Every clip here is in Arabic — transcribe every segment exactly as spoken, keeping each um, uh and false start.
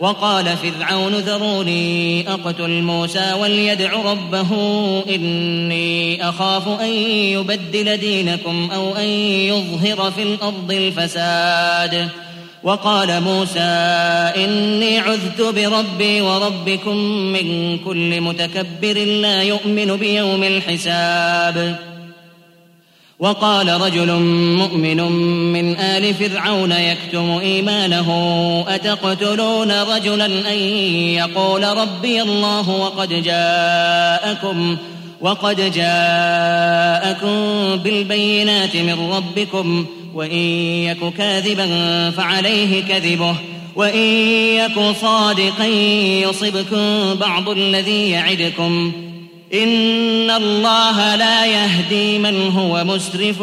وقال فرعون ذروني أقتل موسى وليدع ربه إني أخاف أن يبدل دينكم أو أن يظهر في الأرض الفساد. وقال موسى إني عذت بربي وربكم من كل متكبر لا يؤمن بيوم الحساب. وقال رجل مؤمن من آل فرعون يكتم إيمانه أتقتلون رجلا أن يقول ربي الله وقد جاءكم وقد جاءكم بالبينات من ربكم وإن يك كاذبا فعليه كذبه وإن يك صادقا يصبكم بعض الذي يعدكم إن الله لا يهدي من هو مسرف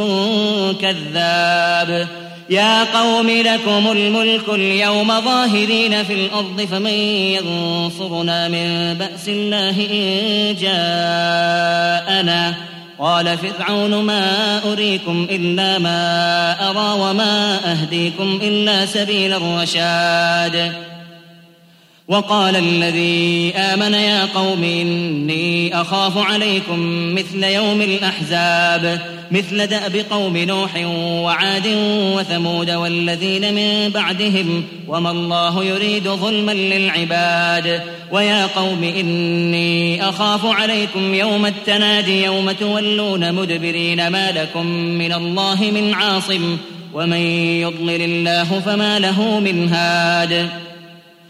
كذاب. يا قوم لكم الملك اليوم ظاهرين في الأرض فمن ينصرنا من بأس الله إن جاءنا. قال فرعون ما أريكم إلا ما أرى وما أهديكم إلا سبيل الرشاد. وقال الذي آمن يا قوم إني أخاف عليكم مثل يوم الأحزاب مثل دأب قوم نوح وعاد وثمود والذين من بعدهم وما الله يريد ظلما للعباد. ويا قوم إني أخاف عليكم يوم التنادي يوم تولون مدبرين ما لكم من الله من عاصم ومن يضلل الله فما له من هاد.